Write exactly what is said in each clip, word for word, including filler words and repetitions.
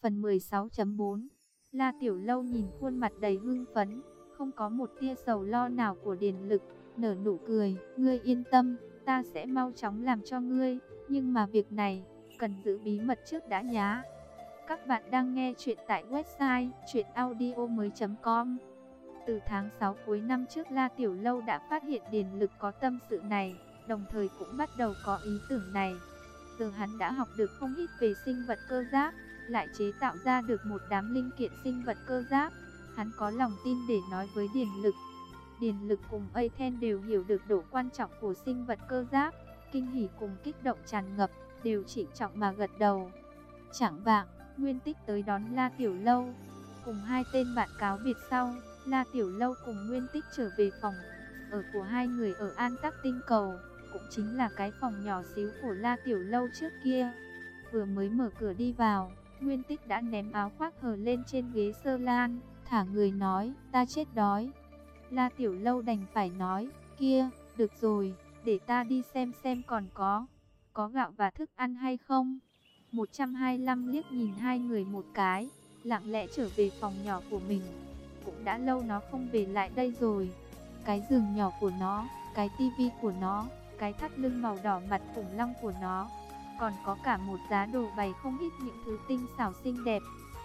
Phần mười sáu chấm bốn. La Tiểu Lâu nhìn khuôn mặt đầy hưng phấn, không có một tia sầu lo nào của Điền Lực, nở nụ cười, ngươi yên tâm, ta sẽ mau chóng làm cho ngươi, nhưng mà việc này, cần giữ bí mật trước đã nhá. Các bạn đang nghe chuyện tại website truyện audio mới chấm com. Từ tháng sáu cuối năm trước, La Tiểu Lâu đã phát hiện Điền Lực có tâm sự này, đồng thời cũng bắt đầu có ý tưởng này. Giờ hắn đã học được không ít về sinh vật cơ giáp, lại chế tạo ra được một đám linh kiện sinh vật cơ giáp. Hắn có lòng tin để nói với Điền Lực. Điền Lực cùng Aten đều hiểu được độ quan trọng của sinh vật cơ giáp, kinh hỉ cùng kích động tràn ngập, đều trịnh trọng mà gật đầu. Chạng vạng, Nguyên Tích tới đón La Tiểu Lâu, cùng hai tên bạn cáo biệt sau, La Tiểu Lâu cùng Nguyên Tích trở về phòng ở của hai người ở An Tắc Tinh Cầu, cũng chính là cái phòng nhỏ xíu của La Tiểu Lâu trước kia. Vừa mới mở cửa đi vào, Nguyên Tích đã ném áo khoác hở lên trên ghế sơ lan, thả người nói, ta chết đói. La Tiểu Lâu đành phải nói, kia, được rồi, để ta đi xem xem còn có, có gạo và thức ăn hay không. một trăm hai mươi lăm liếc nhìn hai người một cái, lặng lẽ trở về phòng nhỏ của mình. Cũng đã lâu nó không về lại đây rồi. Cái giường nhỏ của nó, cái tivi của nó, cái thắt lưng màu đỏ mặt khủng long của nó, còn có cả một giá đồ bày không ít những thứ tinh xảo xinh đẹp.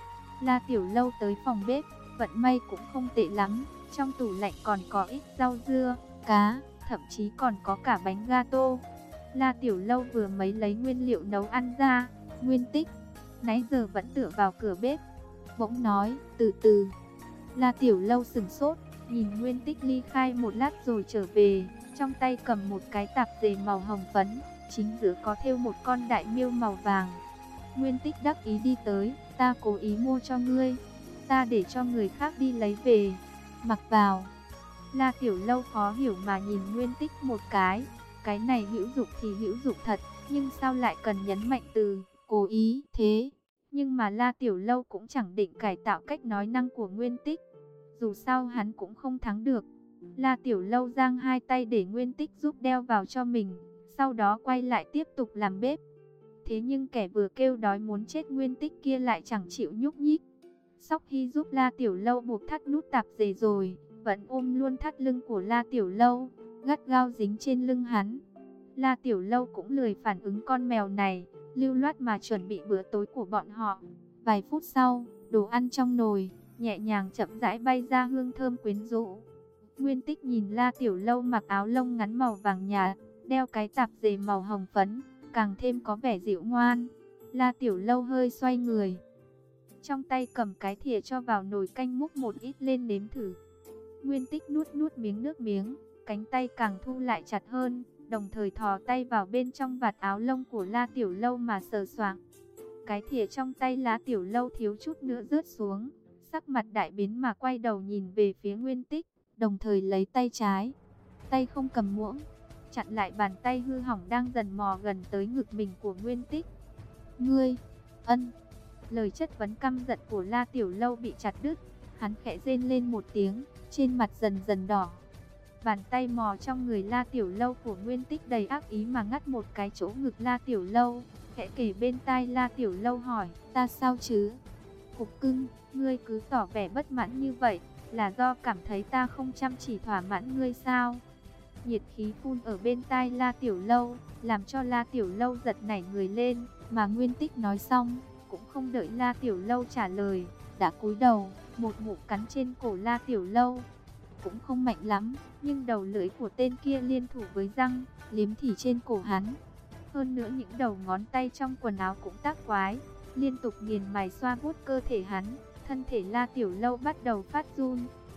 La Tiểu Lâu tới phòng bếp, vận may cũng không tệ lắm. Trong tủ lạnh còn có ít rau dưa, cá, thậm chí còn có cả bánh gato. La Tiểu Lâu vừa mới lấy nguyên liệu nấu ăn ra. Nguyên Tích nãy giờ vẫn tựa vào cửa bếp, bỗng nói, từ từ. La Tiểu Lâu sừng sốt, nhìn Nguyên Tích ly khai một lát rồi trở về, trong tay cầm một cái tạp dề màu hồng phấn, chính giữa có thêu một con đại miêu màu vàng. Nguyên Tích đắc ý đi tới, ta cố ý mua cho ngươi, ta để cho người khác đi lấy về, mặc vào. La Tiểu Lâu khó hiểu mà nhìn Nguyên Tích một cái, cái này hữu dụng thì hữu dụng thật, nhưng sao lại cần nhấn mạnh từ cố ý thế? Nhưng mà La Tiểu Lâu cũng chẳng định cải tạo cách nói năng của Nguyên Tích, dù sao hắn cũng không thắng được. La Tiểu Lâu giang hai tay để Nguyên Tích giúp đeo vào cho mình, sau đó quay lại tiếp tục làm bếp. Thế nhưng kẻ vừa kêu đói muốn chết Nguyên Tích kia lại chẳng chịu nhúc nhích. Sóc Hy giúp La Tiểu Lâu buộc thắt nút tạp dề rồi, vẫn ôm luôn thắt lưng của La Tiểu Lâu, gắt gao dính trên lưng hắn. La Tiểu Lâu cũng lười phản ứng con mèo này, lưu loát mà chuẩn bị bữa tối của bọn họ. Vài phút sau, đồ ăn trong nồi nhẹ nhàng chậm rãi bay ra hương thơm quyến rũ. Nguyên Tích nhìn La Tiểu Lâu mặc áo lông ngắn màu vàng nhạt, đeo cái tạp dề màu hồng phấn, càng thêm có vẻ dịu ngoan. La Tiểu Lâu hơi xoay người, trong tay cầm cái thìa cho vào nồi canh múc một ít lên nếm thử. Nguyên Tích nuốt nuốt miếng nước miếng, cánh tay càng thu lại chặt hơn, đồng thời thò tay vào bên trong vạt áo lông của La Tiểu Lâu mà sờ soạng. Cái thìa trong tay La Tiểu Lâu thiếu chút nữa rớt xuống, sắc mặt đại biến mà quay đầu nhìn về phía Nguyên Tích, đồng thời lấy tay trái, tay không cầm muỗng, chặn lại bàn tay hư hỏng đang dần mò gần tới ngực mình của Nguyên Tích. Ngươi, ân. Lời chất vấn căm giận của La Tiểu Lâu bị chặt đứt, hắn khẽ rên lên một tiếng, trên mặt dần dần đỏ. Bàn tay mò trong người La Tiểu Lâu của Nguyên Tích đầy ác ý mà ngắt một cái chỗ ngực La Tiểu Lâu, khẽ kể bên tai La Tiểu Lâu hỏi, ta sao chứ? Cục cưng, ngươi cứ tỏ vẻ bất mãn như vậy, là do cảm thấy ta không chăm chỉ thỏa mãn ngươi sao? Nhiệt khí phun ở bên tai La Tiểu Lâu, làm cho La Tiểu Lâu giật nảy người lên, mà Nguyên Tích nói xong, cũng không đợi La Tiểu Lâu trả lời, đã cúi đầu, một ngụm cắn trên cổ La Tiểu Lâu. Cũng không mạnh lắm, nhưng đầu lưỡi của tên kia liên thủ với răng, liếm thỉ trên cổ hắn. Hơn nữa những đầu ngón tay trong quần áo cũng tác quái, liên tục nghiền mài xoa vuốt cơ thể hắn, thân thể La Tiểu Lâu bắt đầu phát run.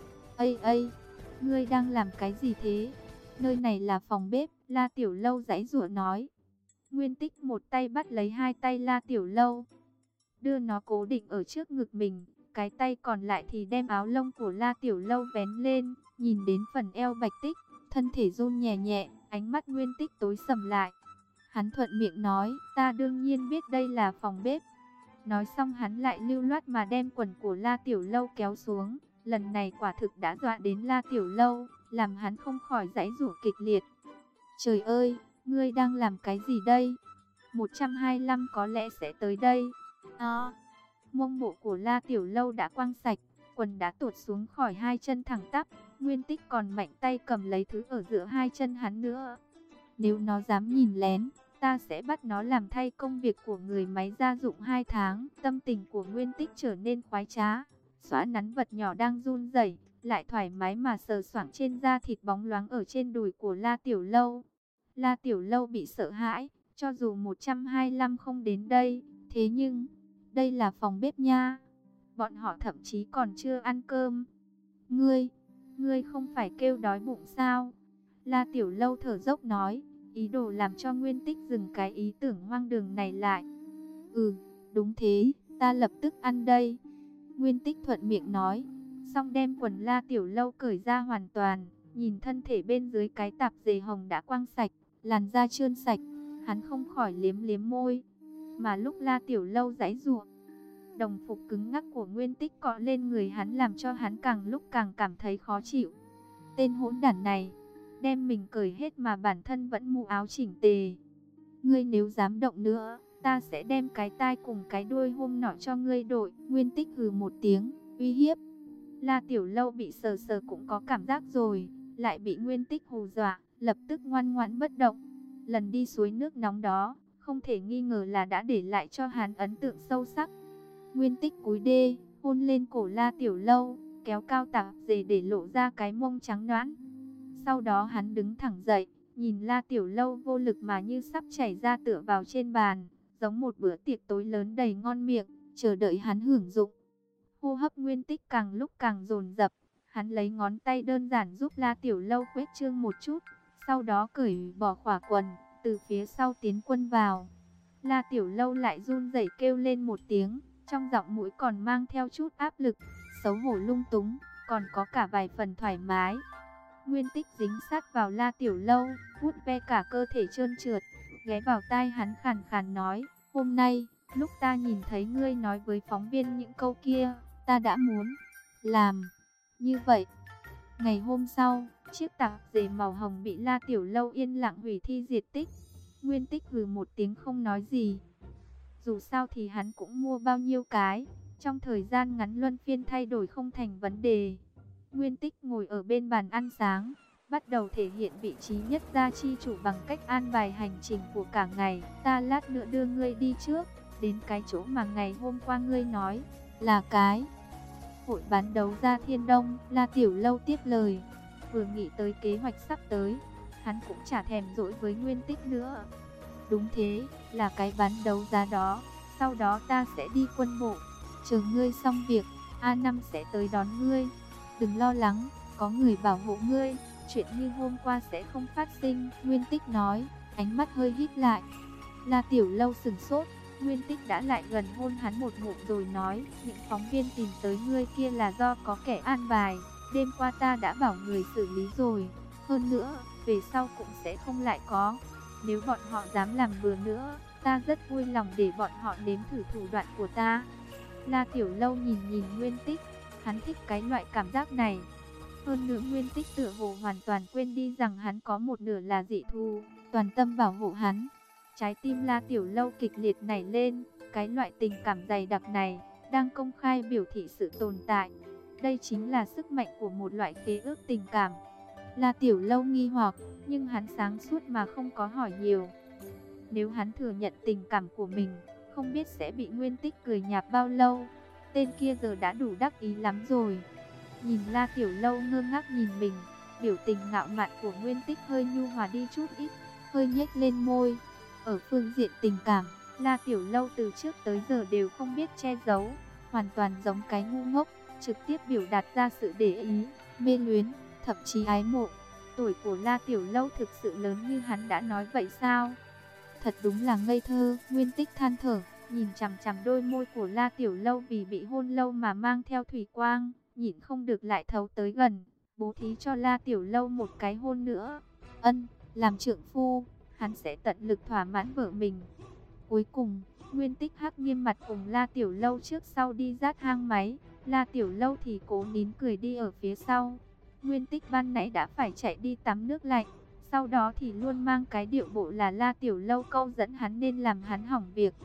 Ây ây, ngươi đang làm cái gì thế? Nơi này là phòng bếp, La Tiểu Lâu giãy giụa nói. Nguyên Tích một tay bắt lấy hai tay La Tiểu Lâu, đưa nó cố định ở trước ngực mình, cái tay còn lại thì đem áo lông của La Tiểu Lâu vén lên, nhìn đến phần eo bạch tích, thân thể run nhẹ nhẹ, ánh mắt Nguyên Tích tối sầm lại. Hắn thuận miệng nói, ta đương nhiên biết đây là phòng bếp. Nói xong hắn lại lưu loát mà đem quần của La Tiểu Lâu kéo xuống, lần này quả thực đã dọa đến La Tiểu Lâu, làm hắn không khỏi giãy giụa kịch liệt. Trời ơi, ngươi đang làm cái gì đây? một trăm hai mươi lăm có lẽ sẽ tới đây. À, Mông bộ của La Tiểu Lâu đã quăng sạch, quần đã tuột xuống khỏi hai chân thẳng tắp. Nguyên Tích còn mạnh tay cầm lấy thứ ở giữa hai chân hắn nữa. Nếu nó dám nhìn lén, ta sẽ bắt nó làm thay công việc của người máy gia dụng hai tháng. Tâm tình của Nguyên Tích trở nên khoái trá, xóa nắn vật nhỏ đang run rẩy, lại thoải mái mà sờ soạng trên da thịt bóng loáng ở trên đùi của La Tiểu Lâu. La Tiểu Lâu bị sợ hãi, cho dù một trăm hai mươi lăm không đến đây, thế nhưng đây là phòng bếp nha. Bọn họ thậm chí còn chưa ăn cơm. Ngươi, ngươi không phải kêu đói bụng sao? La Tiểu Lâu thở dốc nói, ý đồ làm cho Nguyên Tích dừng cái ý tưởng hoang đường này lại. Ừ, đúng thế, ta lập tức ăn đây. Nguyên Tích thuận miệng nói, xong đem quần La Tiểu Lâu cởi ra hoàn toàn, nhìn thân thể bên dưới cái tạp dề hồng đã quăng sạch, làn da trơn sạch, hắn không khỏi liếm liếm môi. Mà lúc La Tiểu Lâu giãy giụa, đồng phục cứng ngắc của Nguyên Tích cọ lên người hắn làm cho hắn càng lúc càng cảm thấy khó chịu. Tên hỗn đản này, đem mình cởi hết mà bản thân vẫn mũ áo chỉnh tề. Ngươi nếu dám động nữa, ta sẽ đem cái tai cùng cái đuôi hôm nọ cho ngươi đổi. Nguyên Tích hừ một tiếng, uy hiếp. La Tiểu Lâu bị sờ sờ cũng có cảm giác rồi, lại bị Nguyên Tích hù dọa, lập tức ngoan ngoãn bất động. Lần đi suối nước nóng đó, không thể nghi ngờ là đã để lại cho hắn ấn tượng sâu sắc. Nguyên Tích cúi đê, hôn lên cổ La Tiểu Lâu, kéo cao tạp dề để lộ ra cái mông trắng nõn. Sau đó hắn đứng thẳng dậy, nhìn La Tiểu Lâu vô lực mà như sắp chảy ra tựa vào trên bàn, giống một bữa tiệc tối lớn đầy ngon miệng, chờ đợi hắn hưởng dụng. Hô hấp Nguyên Tích càng lúc càng dồn dập, hắn lấy ngón tay đơn giản giúp La Tiểu Lâu khuếch trương một chút, sau đó cởi bỏ khỏa quần, từ phía sau tiến quân vào. La Tiểu Lâu lại run rẩy kêu lên một tiếng, trong giọng mũi còn mang theo chút áp lực, xấu hổ lung túng, còn có cả vài phần thoải mái. Nguyên Tích dính sát vào La Tiểu Lâu, vuốt ve cả cơ thể trơn trượt, ghé vào tai hắn khàn khàn nói, hôm nay, lúc ta nhìn thấy ngươi nói với phóng viên những câu kia, ta đã muốn làm như vậy. Ngày hôm sau, chiếc tạp dề màu hồng bị La Tiểu Lâu yên lặng hủy thi diệt tích. Nguyên Tích hừ một tiếng không nói gì. Dù sao thì hắn cũng mua bao nhiêu cái, trong thời gian ngắn luân phiên thay đổi không thành vấn đề. Nguyên Tích ngồi ở bên bàn ăn sáng, bắt đầu thể hiện vị trí nhất gia chi chủ bằng cách an bài hành trình của cả ngày. Ta lát nữa đưa ngươi đi trước, đến cái chỗ mà ngày hôm qua ngươi nói là cái hội bán đấu ra Thiên Đông. La Tiểu Lâu tiếp lời, vừa nghĩ tới kế hoạch sắp tới, hắn cũng chả thèm dỗi với Nguyên Tích nữa. Đúng thế, là cái bán đấu giá đó, sau đó ta sẽ đi quân bộ, chờ ngươi xong việc, A năm sẽ tới đón ngươi. Đừng lo lắng, có người bảo hộ ngươi, chuyện như hôm qua sẽ không phát sinh. Nguyên Tích nói, ánh mắt hơi híp lại. La Tiểu Lâu sừng sốt, Nguyên Tích đã lại gần hôn hắn một ngụm rồi nói, những phóng viên tìm tới ngươi kia là do có kẻ an bài, đêm qua ta đã bảo người xử lý rồi, hơn nữa, về sau cũng sẽ không lại có. Nếu bọn họ dám làm bừa nữa, ta rất vui lòng để bọn họ nếm thử thủ đoạn của ta. La Tiểu Lâu nhìn nhìn Nguyên Tích, hắn thích cái loại cảm giác này. Hơn nữa Nguyên Tích tựa hồ hoàn toàn quên đi rằng hắn có một nửa là dị thú, toàn tâm bảo hộ hắn. Trái tim La Tiểu Lâu kịch liệt nảy lên, cái loại tình cảm dày đặc này, đang công khai biểu thị sự tồn tại. Đây chính là sức mạnh của một loại khế ước tình cảm. La Tiểu Lâu nghi hoặc, nhưng hắn sáng suốt mà không có hỏi nhiều. Nếu hắn thừa nhận tình cảm của mình, không biết sẽ bị Nguyên Tích cười nhạt bao lâu. Tên kia giờ đã đủ đắc ý lắm rồi. Nhìn La Tiểu Lâu ngơ ngác nhìn mình, biểu tình ngạo mạn của Nguyên Tích hơi nhu hòa đi chút ít, hơi nhếch lên môi. Ở phương diện tình cảm, La Tiểu Lâu từ trước tới giờ đều không biết che giấu, hoàn toàn giống cái ngu ngốc, trực tiếp biểu đạt ra sự để ý, mê luyến, thậm chí ái mộ. Tuổi của La Tiểu Lâu thực sự lớn như hắn đã nói vậy sao? Thật đúng là ngây thơ. Nguyên Tích than thở, nhìn chằm chằm đôi môi của La Tiểu Lâu vì bị hôn lâu mà mang theo thủy quang, nhịn không được lại thấu tới gần, bố thí cho La Tiểu Lâu một cái hôn nữa. Ân, làm trượng phu, hắn sẽ tận lực thỏa mãn vợ mình. Cuối cùng, Nguyên Tích hắc nghiêm mặt cùng La Tiểu Lâu trước sau đi dát hang máy, La Tiểu Lâu thì cố nín cười đi ở phía sau. Nguyên Tích ban nãy đã phải chạy đi tắm nước lạnh, sau đó thì luôn mang cái điệu bộ là La Tiểu Lâu câu dẫn hắn nên làm hắn hỏng việc.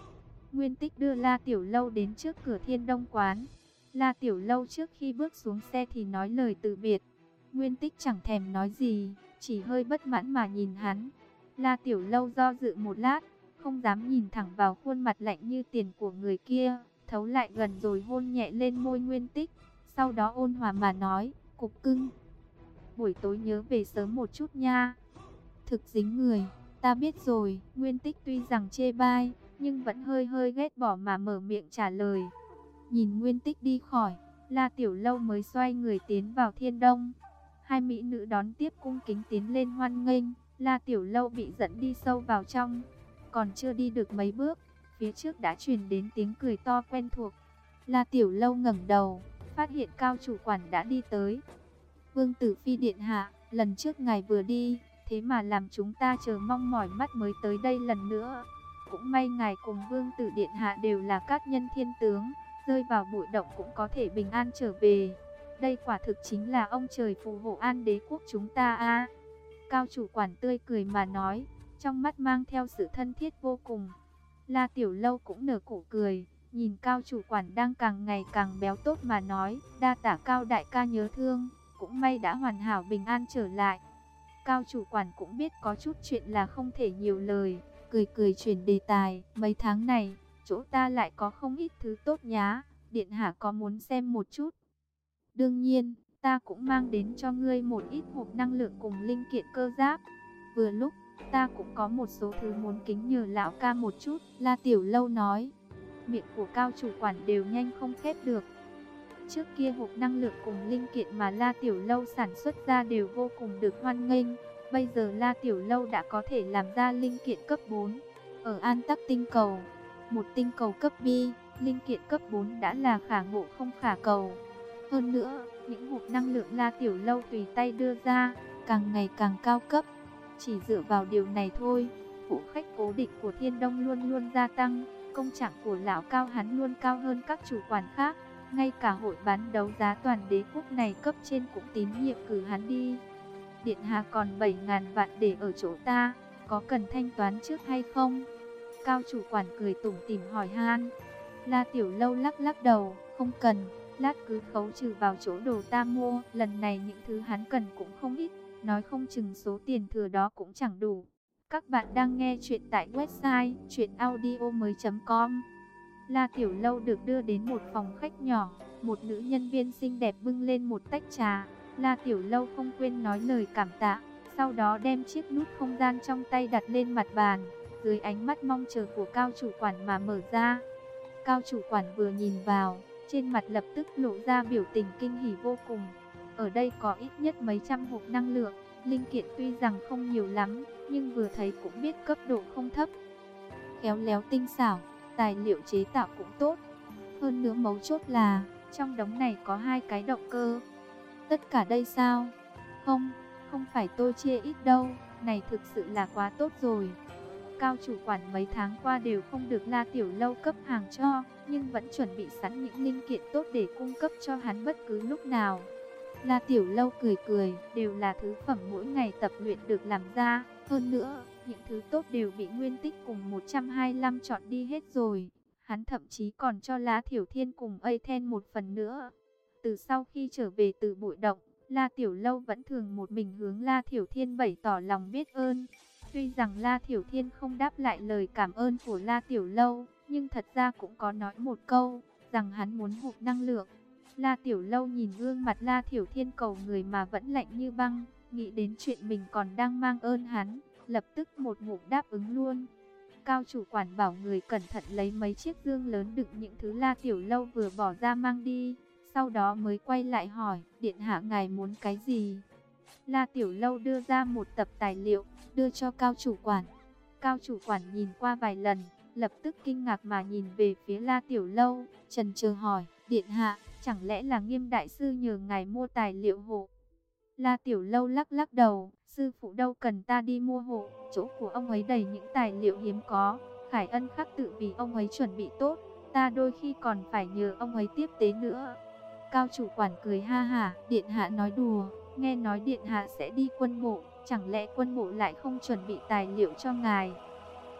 Nguyên Tích đưa La Tiểu Lâu đến trước cửa Thiên Đông quán. La Tiểu Lâu trước khi bước xuống xe thì nói lời từ biệt. Nguyên Tích chẳng thèm nói gì, chỉ hơi bất mãn mà nhìn hắn. La Tiểu Lâu do dự một lát, không dám nhìn thẳng vào khuôn mặt lạnh như tiền của người kia, thấu lại gần rồi hôn nhẹ lên môi Nguyên Tích. Sau đó ôn hòa mà nói, cục cưng, buổi tối nhớ về sớm một chút nha. Thực dính người, ta biết rồi. Nguyên Tích tuy rằng chê bai, nhưng vẫn hơi hơi ghét bỏ mà mở miệng trả lời. Nhìn Nguyên Tích đi khỏi, La Tiểu Lâu mới xoay người tiến vào Thiên Đông. Hai mỹ nữ đón tiếp cung kính tiến lên hoan nghênh. La Tiểu Lâu bị dẫn đi sâu vào trong. Còn chưa đi được mấy bước, phía trước đã truyền đến tiếng cười to quen thuộc. La Tiểu Lâu ngẩng đầu, phát hiện Cao chủ quản đã đi tới. Vương Tử Phi điện hạ, lần trước ngài vừa đi, thế mà làm chúng ta chờ mong mỏi mắt mới tới đây lần nữa. Cũng may ngài cùng Vương Tử điện hạ đều là các nhân thiên tướng, rơi vào bụi động cũng có thể bình an trở về. Đây quả thực chính là ông trời phù hộ An đế quốc chúng ta a. Cao chủ quản tươi cười mà nói, trong mắt mang theo sự thân thiết vô cùng. La Tiểu Lâu cũng nở nụ cười, nhìn Cao chủ quản đang càng ngày càng béo tốt mà nói, đa tả Cao đại ca nhớ thương, cũng may đã hoàn hảo bình an trở lại. Cao chủ quản cũng biết có chút chuyện là không thể nhiều lời, cười cười chuyển đề tài, mấy tháng này, chỗ ta lại có không ít thứ tốt nhá, điện hạ có muốn xem một chút? Đương nhiên, ta cũng mang đến cho ngươi một ít hộp năng lượng cùng linh kiện cơ giáp. Vừa lúc, ta cũng có một số thứ muốn kính nhờ lão ca một chút, La Tiểu Lâu nói. Miệng của Cao chủ quản đều nhanh không khép được. Trước kia hộp năng lượng cùng linh kiện mà La Tiểu Lâu sản xuất ra đều vô cùng được hoan nghênh. Bây giờ La Tiểu Lâu đã có thể làm ra linh kiện cấp bốn. Ở An Tắc tinh cầu, một tinh cầu cấp B, linh kiện cấp bốn đã là khả ngộ không khả cầu. Hơn nữa, những hộp năng lượng La Tiểu Lâu tùy tay đưa ra, càng ngày càng cao cấp. Chỉ dựa vào điều này thôi, phụ khách cố định của Thiên Đông luôn luôn gia tăng. Công trạng của lão Cao hắn luôn cao hơn các chủ quản khác. Ngay cả hội bán đấu giá toàn đế quốc này cấp trên cũng tín nhiệm cử hắn đi. Điện hạ còn bảy ngàn vạn để ở chỗ ta, có cần thanh toán trước hay không? Cao chủ quản cười tủm tỉm hỏi han. La Tiểu Lâu lắc lắc đầu, không cần, lát cứ khấu trừ vào chỗ đồ ta mua. Lần này những thứ hắn cần cũng không ít, nói không chừng số tiền thừa đó cũng chẳng đủ. Các bạn đang nghe chuyện tại website truyện audio mới chấm com. La Tiểu Lâu được đưa đến một phòng khách nhỏ, một nữ nhân viên xinh đẹp bưng lên một tách trà. La Tiểu Lâu không quên nói lời cảm tạ, sau đó đem chiếc nút không gian trong tay đặt lên mặt bàn, dưới ánh mắt mong chờ của Cao chủ quản mà mở ra. Cao chủ quản vừa nhìn vào, trên mặt lập tức lộ ra biểu tình kinh hỉ vô cùng. Ở đây có ít nhất mấy trăm hộp năng lượng, linh kiện tuy rằng không nhiều lắm, nhưng vừa thấy cũng biết cấp độ không thấp. Khéo léo tinh xảo, tài liệu chế tạo cũng tốt. Hơn nữa mấu chốt là, trong đống này có hai cái động cơ. Tất cả đây sao? Không, không phải tôi chê ít đâu, này thực sự là quá tốt rồi. Cao chủ quản mấy tháng qua đều không được La Tiểu Lâu cấp hàng cho, nhưng vẫn chuẩn bị sẵn những linh kiện tốt để cung cấp cho hắn bất cứ lúc nào. La Tiểu Lâu cười cười, đều là thứ phẩm mỗi ngày tập luyện được làm ra. Hơn nữa, những thứ tốt đều bị Nguyên Tích cùng một trăm hai mươi lăm chọn đi hết rồi. Hắn thậm chí còn cho La Thiểu Thiên cùng Aten một phần nữa. Từ sau khi trở về từ bụi động, La Tiểu Lâu vẫn thường một mình hướng La Thiểu Thiên bày tỏ lòng biết ơn. Tuy rằng La Thiểu Thiên không đáp lại lời cảm ơn của La Tiểu Lâu, nhưng thật ra cũng có nói một câu, rằng hắn muốn hộp năng lượng. La Tiểu Lâu nhìn gương mặt La Thiểu Thiên cầu người mà vẫn lạnh như băng, nghĩ đến chuyện mình còn đang mang ơn hắn, lập tức một ngụm đáp ứng luôn. Cao chủ quản bảo người cẩn thận lấy mấy chiếc dương lớn đựng những thứ La Tiểu Lâu vừa bỏ ra mang đi, sau đó mới quay lại hỏi, điện hạ ngài muốn cái gì? La Tiểu Lâu đưa ra một tập tài liệu, đưa cho Cao chủ quản. Cao chủ quản nhìn qua vài lần, lập tức kinh ngạc mà nhìn về phía La Tiểu Lâu, chần chờ hỏi, điện hạ, chẳng lẽ là Nghiêm đại sư nhờ ngài mua tài liệu hộ? La Tiểu Lâu lắc lắc đầu, sư phụ đâu cần ta đi mua hộ, chỗ của ông ấy đầy những tài liệu hiếm có, Khải Ân khắc tự vì ông ấy chuẩn bị tốt, ta đôi khi còn phải nhờ ông ấy tiếp tế nữa. Cao chủ quản cười ha hả, điện hạ nói đùa, nghe nói điện hạ sẽ đi quân bộ, chẳng lẽ quân bộ lại không chuẩn bị tài liệu cho ngài?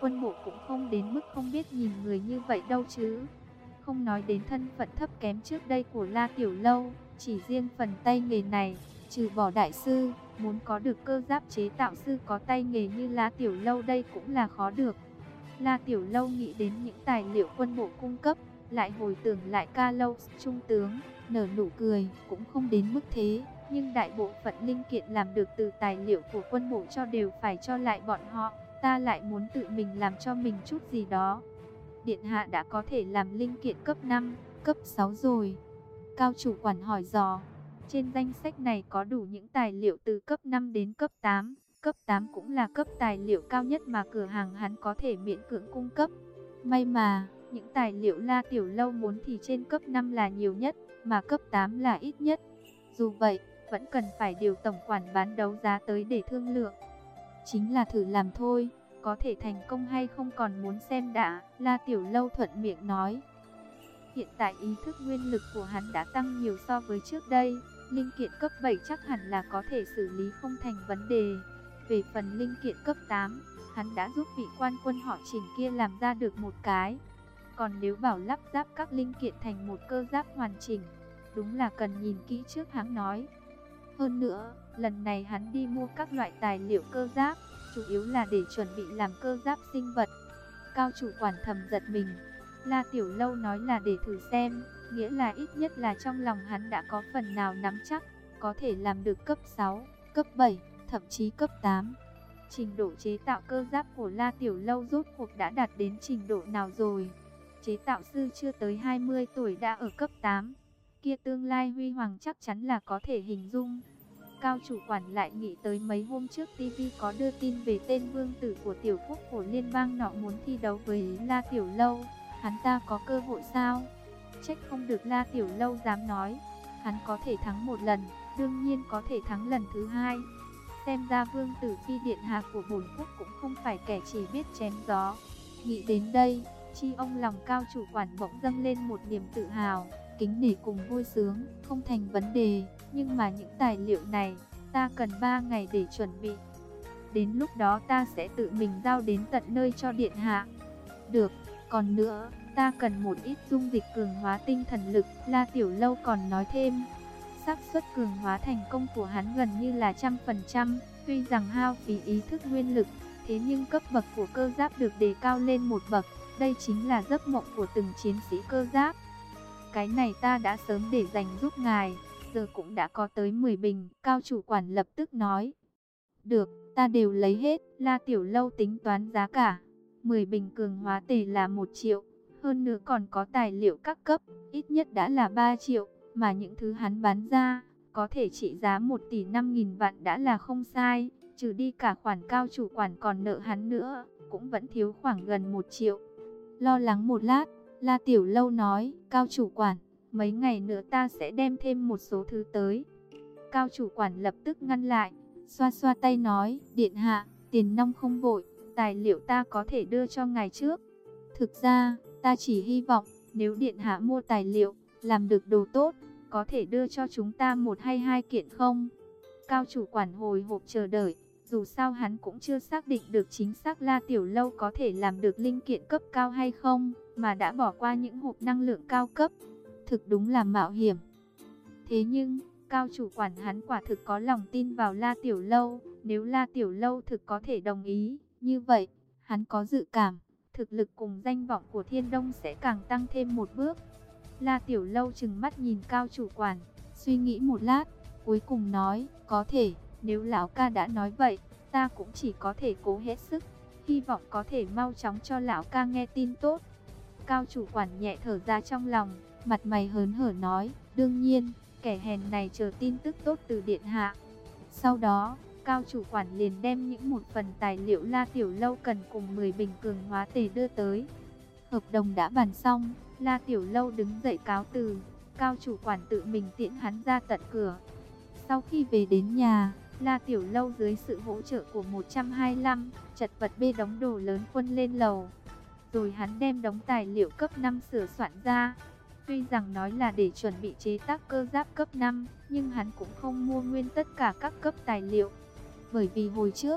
quân bộ cũng không đến mức không biết nhìn người như vậy đâu chứ. Không nói đến thân phận thấp kém trước đây của La Tiểu Lâu, chỉ riêng phần tay nghề này, trừ bỏ đại sư, muốn có được cơ giáp chế tạo sư có tay nghề như La Tiểu Lâu đây cũng là khó được. La Tiểu Lâu nghĩ đến những tài liệu quân bộ cung cấp, lại hồi tưởng lại Ca Lâu trung tướng, nở nụ cười, cũng không đến mức thế, nhưng đại bộ phận linh kiện làm được từ tài liệu của quân bộ cho đều phải cho lại bọn họ, ta lại muốn tự mình làm cho mình chút gì đó. Điện hạ đã có thể làm linh kiện cấp năm, cấp sáu rồi. Cao chủ quản hỏi dò, trên danh sách này có đủ những tài liệu từ cấp năm đến cấp tám, cấp tám cũng là cấp tài liệu cao nhất mà cửa hàng hắn có thể miễn cưỡng cung cấp. May mà, những tài liệu La Tiểu Lâu muốn thì trên cấp năm là nhiều nhất, mà cấp tám là ít nhất. Dù vậy, vẫn cần phải điều tổng quản bán đấu giá tới để thương lượng. Chính là thử làm thôi, có thể thành công hay không còn muốn xem đã, La Tiểu Lâu thuận miệng nói. Hiện tại ý thức nguyên lực của hắn đã tăng nhiều so với trước đây, linh kiện cấp bảy chắc hẳn là có thể xử lý không thành vấn đề. Về phần linh kiện cấp tám, hắn đã giúp vị quan quân họ Trình kia làm ra được một cái. Còn nếu bảo lắp ráp các linh kiện thành một cơ giáp hoàn chỉnh, đúng là cần nhìn kỹ trước hắn nói. Hơn nữa, lần này hắn đi mua các loại tài liệu cơ giáp, chủ yếu là để chuẩn bị làm cơ giáp sinh vật. Cao chủ quản thầm giật mình. La Tiểu Lâu nói là để thử xem, nghĩa là ít nhất là trong lòng hắn đã có phần nào nắm chắc, có thể làm được cấp sáu, cấp bảy, thậm chí cấp tám. Trình độ chế tạo cơ giáp của La Tiểu Lâu rốt cuộc đã đạt đến trình độ nào rồi? Chế tạo sư chưa tới hai mươi tuổi đã ở cấp tám, kia tương lai huy hoàng chắc chắn là có thể hình dung. Cao chủ quản lại nghĩ tới mấy hôm trước ti vi có đưa tin về tên vương tử của tiểu quốc của liên bang nọ muốn thi đấu với La Tiểu Lâu. Hắn ta có cơ hội sao? Trách không được La Tiểu Lâu dám nói. Hắn có thể thắng một lần, đương nhiên có thể thắng lần thứ hai. Xem ra vương tử phi điện hạ của bổn quốc cũng không phải kẻ chỉ biết chém gió. Nghĩ đến đây, chi ông lòng cao chủ quản bỗng dâng lên một niềm tự hào, kính nể cùng vui sướng, không thành vấn đề. Nhưng mà những tài liệu này, ta cần ba ngày để chuẩn bị. Đến lúc đó ta sẽ tự mình giao đến tận nơi cho điện hạ. Được, còn nữa, ta cần một ít dung dịch cường hóa tinh thần lực, La Tiểu Lâu còn nói thêm. Xác suất cường hóa thành công của hắn gần như là trăm phần trăm, tuy rằng hao phí ý thức nguyên lực, thế nhưng cấp bậc của cơ giáp được đề cao lên một bậc, đây chính là giấc mộng của từng chiến sĩ cơ giáp. Cái này ta đã sớm để dành giúp ngài, giờ cũng đã có tới mười bình, cao chủ quản lập tức nói. Được, ta đều lấy hết, La Tiểu Lâu tính toán giá cả. mười bình cường hóa tề là một triệu, hơn nữa còn có tài liệu các cấp, ít nhất đã là ba triệu, mà những thứ hắn bán ra, có thể trị giá một tỷ năm nghìn vạn đã là không sai, trừ đi cả khoản cao chủ quản còn nợ hắn nữa, cũng vẫn thiếu khoảng gần một triệu. Lo lắng một lát, La Tiểu Lâu nói, cao chủ quản, mấy ngày nữa ta sẽ đem thêm một số thứ tới. Cao chủ quản lập tức ngăn lại, xoa xoa tay nói, điện hạ, tiền nong không vội, tài liệu ta có thể đưa cho ngài trước. Thực ra, ta chỉ hy vọng, nếu điện hạ mua tài liệu, làm được đồ tốt, có thể đưa cho chúng ta một hay hai kiện không? Cao chủ quản hồi hộp chờ đợi, dù sao hắn cũng chưa xác định được chính xác La Tiểu Lâu có thể làm được linh kiện cấp cao hay không, mà đã bỏ qua những hộp năng lượng cao cấp. Thực đúng là mạo hiểm. Thế nhưng, cao chủ quản hắn quả thực có lòng tin vào La Tiểu Lâu, nếu La Tiểu Lâu thực có thể đồng ý, như vậy, hắn có dự cảm, thực lực cùng danh vọng của Thiên Đông sẽ càng tăng thêm một bước. La Tiểu Lâu trừng mắt nhìn cao chủ quản, suy nghĩ một lát, cuối cùng nói, có thể, nếu lão ca đã nói vậy, ta cũng chỉ có thể cố hết sức, hy vọng có thể mau chóng cho lão ca nghe tin tốt. Cao chủ quản nhẹ thở ra trong lòng, mặt mày hớn hở nói, đương nhiên, kẻ hèn này chờ tin tức tốt từ điện hạ. Sau đó, cao chủ quản liền đem những một phần tài liệu La Tiểu Lâu cần cùng mười bình cường hóa tề đưa tới. Hợp đồng đã bàn xong, La Tiểu Lâu đứng dậy cáo từ, cao chủ quản tự mình tiễn hắn ra tận cửa. Sau khi về đến nhà, La Tiểu Lâu dưới sự hỗ trợ của một trăm hai mươi lăm, chật vật bê đống đồ lớn quân lên lầu. Rồi hắn đem đống tài liệu cấp năm sửa soạn ra. Tuy rằng nói là để chuẩn bị chế tác cơ giáp cấp năm, nhưng hắn cũng không mua nguyên tất cả các cấp tài liệu. Bởi vì hồi trước,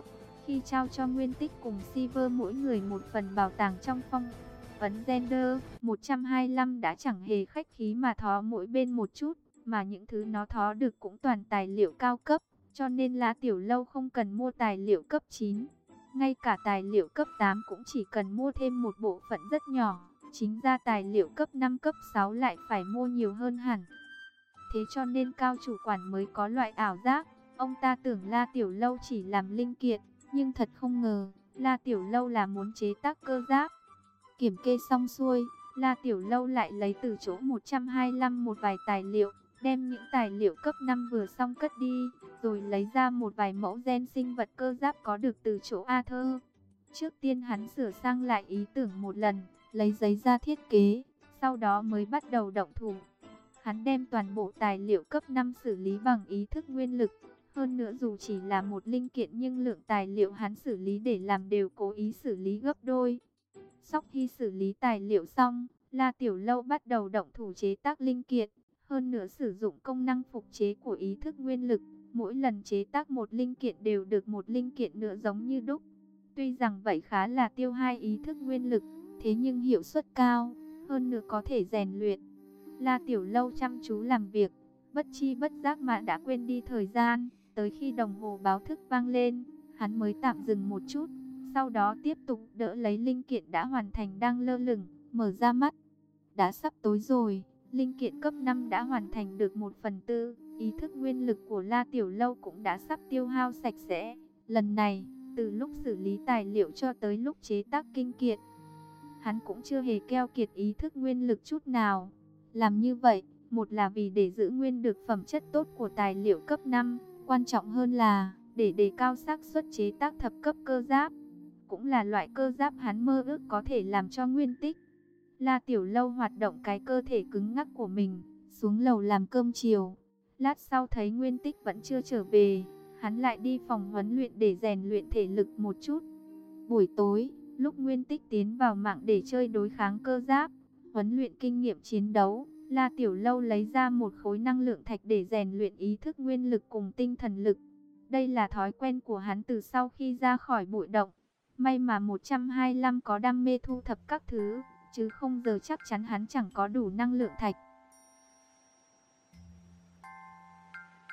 khi trao cho Nguyên Tích cùng Silver mỗi người một phần bảo tàng trong phong ấn Gender một trăm hai mươi lăm đã chẳng hề khách khí mà thó mỗi bên một chút, mà những thứ nó thó được cũng toàn tài liệu cao cấp, cho nên La Tiểu Lâu không cần mua tài liệu cấp chín. Ngay cả tài liệu cấp tám cũng chỉ cần mua thêm một bộ phận rất nhỏ, chính ra tài liệu cấp năm cấp sáu lại phải mua nhiều hơn hẳn. Thế cho nên Cao chủ quản mới có loại ảo giác, ông ta tưởng La Tiểu Lâu chỉ làm linh kiện, nhưng thật không ngờ, La Tiểu Lâu là muốn chế tác cơ giáp. Kiểm kê xong xuôi, La Tiểu Lâu lại lấy từ chỗ một trăm hai mươi lăm một vài tài liệu, đem những tài liệu cấp năm vừa xong cất đi, rồi lấy ra một vài mẫu gen sinh vật cơ giáp có được từ chỗ Arthur. Trước tiên hắn sửa sang lại ý tưởng một lần, lấy giấy ra thiết kế, sau đó mới bắt đầu động thủ. Hắn đem toàn bộ tài liệu cấp năm xử lý bằng ý thức nguyên lực. Hơn nữa dù chỉ là một linh kiện nhưng lượng tài liệu hắn xử lý để làm đều cố ý xử lý gấp đôi. Sau khi xử lý tài liệu xong, La Tiểu Lâu bắt đầu động thủ chế tác linh kiện. Hơn nữa sử dụng công năng phục chế của ý thức nguyên lực. Mỗi lần chế tác một linh kiện đều được một linh kiện nữa giống như đúc. Tuy rằng vậy khá là tiêu hao ý thức nguyên lực, thế nhưng hiệu suất cao, hơn nữa có thể rèn luyện. La Tiểu Lâu chăm chú làm việc, bất chi bất giác mà đã quên đi thời gian. Tới khi đồng hồ báo thức vang lên, hắn mới tạm dừng một chút, sau đó tiếp tục đỡ lấy linh kiện đã hoàn thành đang lơ lửng, mở ra mắt. Đã sắp tối rồi, linh kiện cấp năm đã hoàn thành được một phần tư, ý thức nguyên lực của La Tiểu Lâu cũng đã sắp tiêu hao sạch sẽ. Lần này, từ lúc xử lý tài liệu cho tới lúc chế tác kinh kiện, hắn cũng chưa hề keo kiệt ý thức nguyên lực chút nào. Làm như vậy, một là vì để giữ nguyên được phẩm chất tốt của tài liệu cấp năm, quan trọng hơn là để đề cao xác suất chế tác thập cấp cơ giáp. Cũng là loại cơ giáp hắn mơ ước có thể làm cho Nguyên Tích. La Tiểu Lâu hoạt động cái cơ thể cứng ngắc của mình, xuống lầu làm cơm chiều. Lát sau thấy Nguyên Tích vẫn chưa trở về, hắn lại đi phòng huấn luyện để rèn luyện thể lực một chút. Buổi tối, lúc Nguyên Tích tiến vào mạng để chơi đối kháng cơ giáp, huấn luyện kinh nghiệm chiến đấu, La Tiểu Lâu lấy ra một khối năng lượng thạch để rèn luyện ý thức nguyên lực cùng tinh thần lực. Đây là thói quen của hắn từ sau khi ra khỏi bụi động. May mà một trăm hai mươi lăm có đam mê thu thập các thứ, chứ không giờ chắc chắn hắn chẳng có đủ năng lượng thạch.